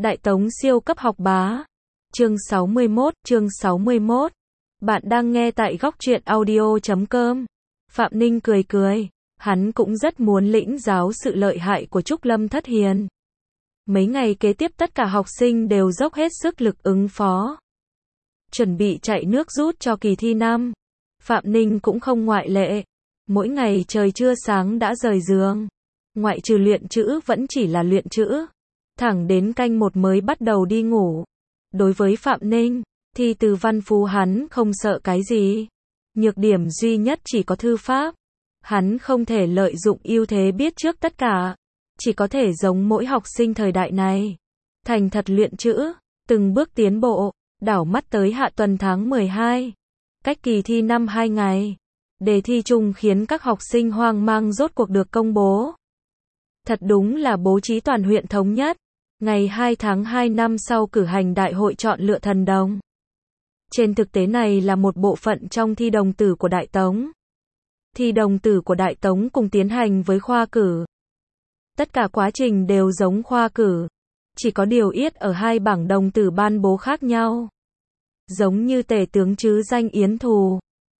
Đại Tống siêu cấp học bá. Chương 61. Bạn đang nghe tại góc truyện audio.com. Phạm Ninh cười cười. Hắn cũng rất muốn lĩnh giáo sự lợi hại của Trúc Lâm Thất Hiền. Mấy ngày kế tiếp tất cả học sinh đều dốc hết sức lực ứng phó. Chuẩn bị chạy nước rút cho kỳ thi năm. Phạm Ninh cũng không ngoại lệ. Mỗi ngày trời chưa sáng đã rời giường. Ngoại trừ luyện chữ vẫn chỉ là luyện chữ. Thẳng đến canh một mới bắt đầu đi ngủ. Đối với Phạm Ninh, thi từ văn phú hắn không sợ cái gì. Nhược điểm duy nhất chỉ có thư pháp. Hắn không thể lợi dụng ưu thế biết trước tất cả. Chỉ có thể giống mỗi học sinh thời đại này. Thành thật luyện chữ, từng bước tiến bộ, đảo mắt tới hạ tuần tháng 12. Cách kỳ thi năm 2 ngày. Đề thi chung khiến các học sinh hoang mang rốt cuộc được công bố. Thật đúng là bố trí toàn huyện thống nhất. Ngày 2 tháng 2 năm sau cử hành đại hội chọn lựa thần đồng. Trên thực tế này là một bộ phận trong thi đồng tử của Đại Tống. Thi đồng tử của Đại Tống cùng tiến hành với khoa cử. Tất cả quá trình đều giống khoa cử. Chỉ có điều ít ở hai bảng đồng tử ban bố khác nhau. Giống như tể tướng chứ danh Yến Thù.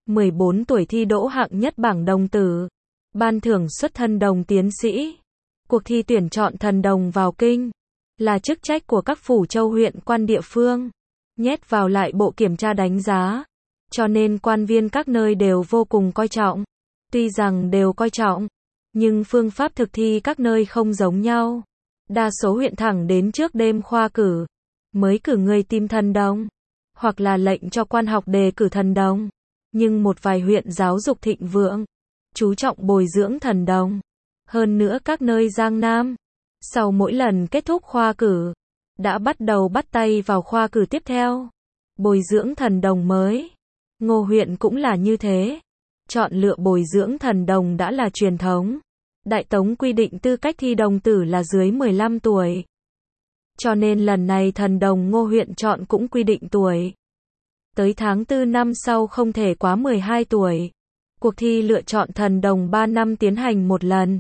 14 tuổi thi đỗ hạng nhất bảng đồng tử. Ban thưởng xuất thần đồng tiến sĩ. Cuộc thi tuyển chọn thần đồng vào kinh. Là chức trách của các phủ châu huyện quan địa phương. Nhét vào lại bộ kiểm tra đánh giá. Cho nên quan viên các nơi đều vô cùng coi trọng. Tuy rằng đều coi trọng. Nhưng phương pháp thực thi các nơi không giống nhau. Đa số huyện thẳng đến trước đêm khoa cử. Mới cử người tìm thần đồng. Hoặc là lệnh cho quan học đề cử thần đồng. Nhưng một vài huyện giáo dục thịnh vượng. Chú trọng bồi dưỡng thần đồng. Hơn nữa các nơi Giang Nam. Sau mỗi lần kết thúc khoa cử. Đã bắt đầu bắt tay vào khoa cử tiếp theo. Bồi dưỡng thần đồng mới. Ngô huyện cũng là như thế. Chọn lựa bồi dưỡng thần đồng đã là truyền thống. Đại Tống quy định tư cách thi đồng tử là dưới 15 tuổi. Cho nên lần này thần đồng Ngô huyện chọn cũng quy định tuổi. Tới tháng 4 năm sau không thể quá 12 tuổi. Cuộc thi lựa chọn thần đồng 3 năm tiến hành một lần.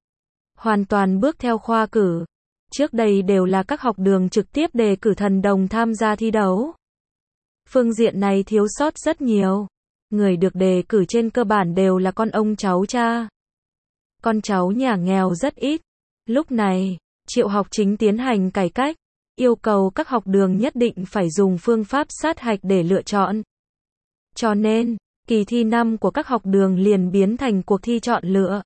Hoàn toàn bước theo khoa cử. Trước đây đều là các học đường trực tiếp đề cử thần đồng tham gia thi đấu. Phương diện này thiếu sót rất nhiều. Người được đề cử trên cơ bản đều là con ông cháu cha. Con cháu nhà nghèo rất ít. Lúc này, Triệu Học Chính tiến hành cải cách. Yêu cầu các học đường nhất định phải dùng phương pháp sát hạch để lựa chọn. Cho nên, kỳ thi năm của các học đường liền biến thành cuộc thi chọn lựa.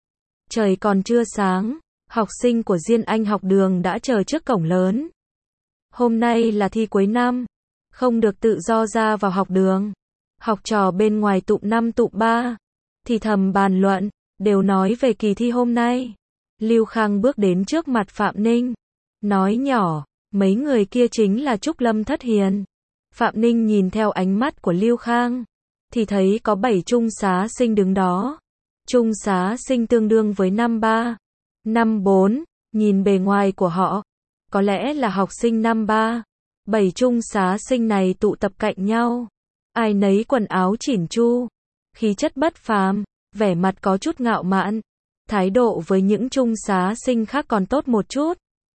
Trời còn chưa sáng, học sinh của Diên Anh học đường đã chờ trước cổng lớn. Hôm nay là thi cuối năm, không được tự do ra vào học đường. Học trò bên ngoài tụm 5 tụm 3, thì thầm bàn luận, đều nói về kỳ thi hôm nay. Lưu Khang bước đến trước mặt Phạm Ninh, nói nhỏ, mấy người kia chính là Trúc Lâm Thất Hiền. Phạm Ninh nhìn theo ánh mắt của Lưu Khang, thì thấy có 7 trung xá sinh đứng đó. Trung xá sinh tương đương với năm 3, năm 4, nhìn bề ngoài của họ, có lẽ là học sinh năm 3. 7 trung xá sinh này tụ tập cạnh nhau. Ai nấy quần áo chỉn chu, khí chất bất phàm, vẻ mặt có chút ngạo mạn. Thái độ với những trung xá sinh khác còn tốt một chút.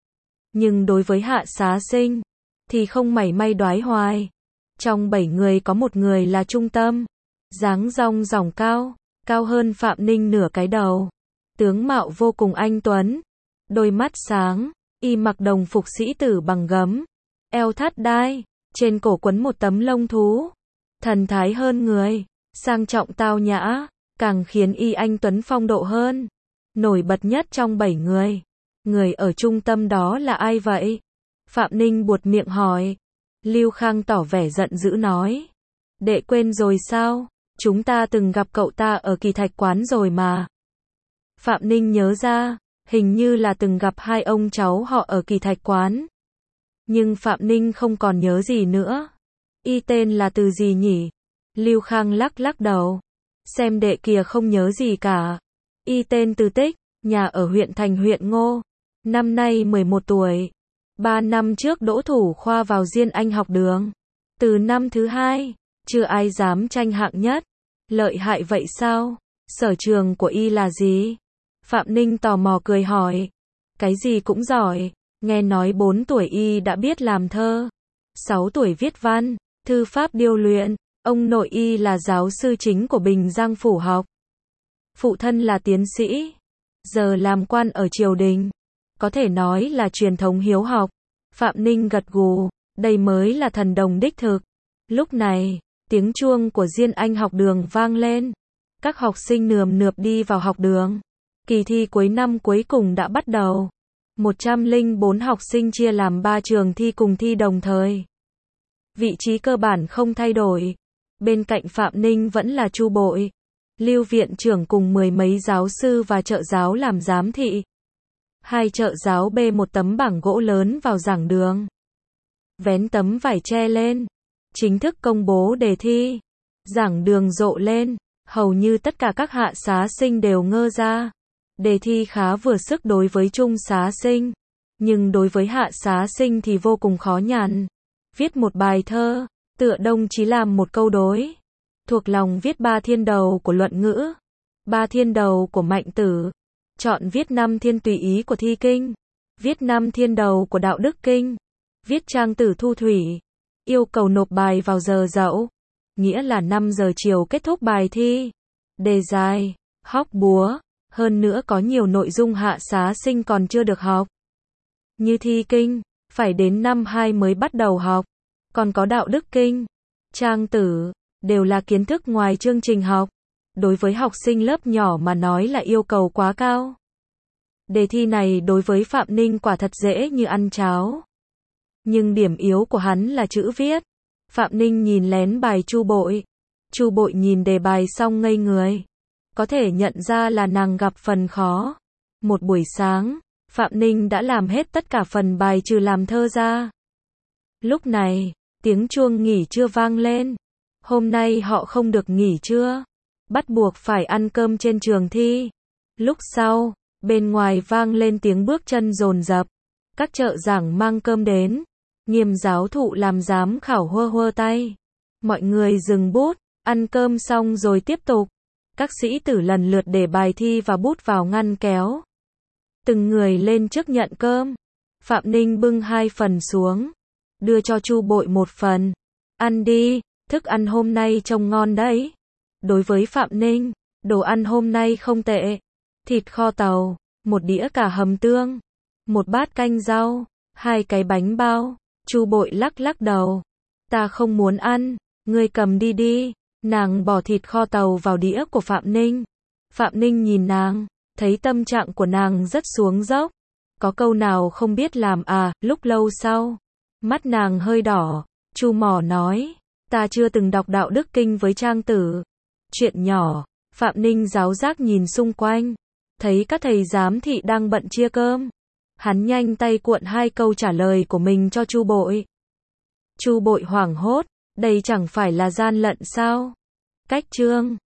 Nhưng đối với hạ xá sinh, thì không mảy may đoái hoài. Trong 7 người có một người là trung tâm. Dáng rong ròng cao, cao hơn Phạm Ninh nửa cái đầu. Tướng mạo vô cùng anh tuấn. Đôi mắt sáng, y mặc đồng phục sĩ tử bằng gấm. Eo thắt đai, trên cổ quấn một tấm lông thú. Thần thái hơn người, sang trọng tao nhã, càng khiến y anh tuấn phong độ hơn. Nổi bật nhất trong 7 người. Người ở trung tâm đó là ai vậy? Phạm Ninh buột miệng hỏi. Lưu Khang tỏ vẻ giận dữ nói. Đệ quên rồi sao? Chúng ta từng gặp cậu ta ở Kỳ Thạch Quán rồi mà. Phạm Ninh nhớ ra, hình như là từng gặp hai ông cháu họ ở Kỳ Thạch Quán. Nhưng Phạm Ninh không còn nhớ gì nữa. Y tên là từ gì nhỉ? Lưu Khang lắc lắc đầu. Xem đệ kìa không nhớ gì cả. Y tên Từ Tích, nhà ở huyện Thành huyện Ngô. Năm nay 11 tuổi. 3 năm trước đỗ thủ khoa vào Diên Anh học đường. Từ năm thứ 2, chưa ai dám tranh hạng nhất. Lợi hại vậy sao? Sở trường của y là gì? Phạm Ninh tò mò cười hỏi. Cái gì cũng giỏi. Nghe nói 4 tuổi y đã biết làm thơ, 6 tuổi viết văn, thư pháp điêu luyện, ông nội y là giáo sư chính của Bình Giang Phủ học. Phụ thân là tiến sĩ, giờ làm quan ở triều đình, có thể nói là truyền thống hiếu học. Phạm Ninh gật gù, đây mới là thần đồng đích thực. Lúc này, tiếng chuông của Diên Anh học đường vang lên. Các học sinh nườm nượp đi vào học đường. Kỳ thi cuối năm cuối cùng đã bắt đầu. 104 học sinh chia làm 3 trường thi cùng thi đồng thời. Vị trí cơ bản không thay đổi. Bên cạnh Phạm Ninh vẫn là Chu Bội, Lưu viện trưởng cùng 10 mấy giáo sư và trợ giáo làm giám thị. 2 trợ giáo bê một tấm bảng gỗ lớn vào giảng đường. Vén tấm vải che lên. Chính thức công bố đề thi. Giảng đường rộ lên. Hầu như tất cả các hạ xá sinh đều ngơ ra. Đề thi khá vừa sức đối với trung xá sinh. Nhưng đối với hạ xá sinh thì vô cùng khó nhằn. Viết một bài thơ, tựa đồng chí làm một câu đối. Thuộc lòng viết 3 thiên đầu của luận ngữ, 3 thiên đầu của Mạnh Tử. Chọn viết 5 thiên tùy ý của thi kinh, viết 5 thiên đầu của đạo đức kinh, viết trang tử thu thủy. Yêu cầu nộp bài vào giờ dậu, nghĩa là 5 giờ chiều kết thúc bài thi. Đề dài, hóc búa, hơn nữa có nhiều nội dung hạ xá sinh còn chưa được học. Như thi kinh, phải đến năm 2 mới bắt đầu học. Còn có đạo đức kinh, trang tử, đều là kiến thức ngoài chương trình học. Đối với học sinh lớp nhỏ mà nói là yêu cầu quá cao. Đề thi này đối với Phạm Ninh quả thật dễ như ăn cháo. Nhưng điểm yếu của hắn là chữ viết. Phạm Ninh nhìn lén bài Chu Bội. Chu Bội nhìn đề bài xong ngây người. Có thể nhận ra là nàng gặp phần khó. Một buổi sáng, Phạm Ninh đã làm hết tất cả phần bài trừ làm thơ ra. Lúc này, tiếng chuông nghỉ trưa vang lên. Hôm nay họ không được nghỉ trưa. Bắt buộc phải ăn cơm trên trường thi. Lúc sau, bên ngoài vang lên tiếng bước chân dồn dập. Các trợ giảng mang cơm đến. Nghiêm giáo thụ làm giám khảo hơ hơ tay. Mọi người dừng bút, ăn cơm xong rồi tiếp tục. Các sĩ tử lần lượt để bài thi và bút vào ngăn kéo. Từng người lên trước nhận cơm. Phạm Ninh bưng 2 phần xuống, đưa cho Chu Bội 1 phần. Ăn đi, thức ăn hôm nay trông ngon đấy. Đối với Phạm Ninh, đồ ăn hôm nay không tệ. Thịt kho tàu, 1 đĩa cà hầm tương, 1 bát canh rau, 2 cái bánh bao. Chu Bội lắc lắc đầu. Ta không muốn ăn, ngươi cầm đi đi. Nàng bỏ thịt kho tàu vào đĩa của Phạm Ninh. Phạm Ninh nhìn nàng, thấy tâm trạng của nàng rất xuống dốc. Có câu nào không biết làm à, lúc lâu sau. Mắt nàng hơi đỏ, Chu mỏ nói. Ta chưa từng đọc đạo đức kinh với trang tử. Chuyện nhỏ, Phạm Ninh giáo giác nhìn xung quanh. Thấy các thầy giám thị đang bận chia cơm. Hắn nhanh tay cuộn 2 câu trả lời của mình cho Chu Bội. Chu Bội hoảng hốt, đây chẳng phải là gian lận sao? Cách chương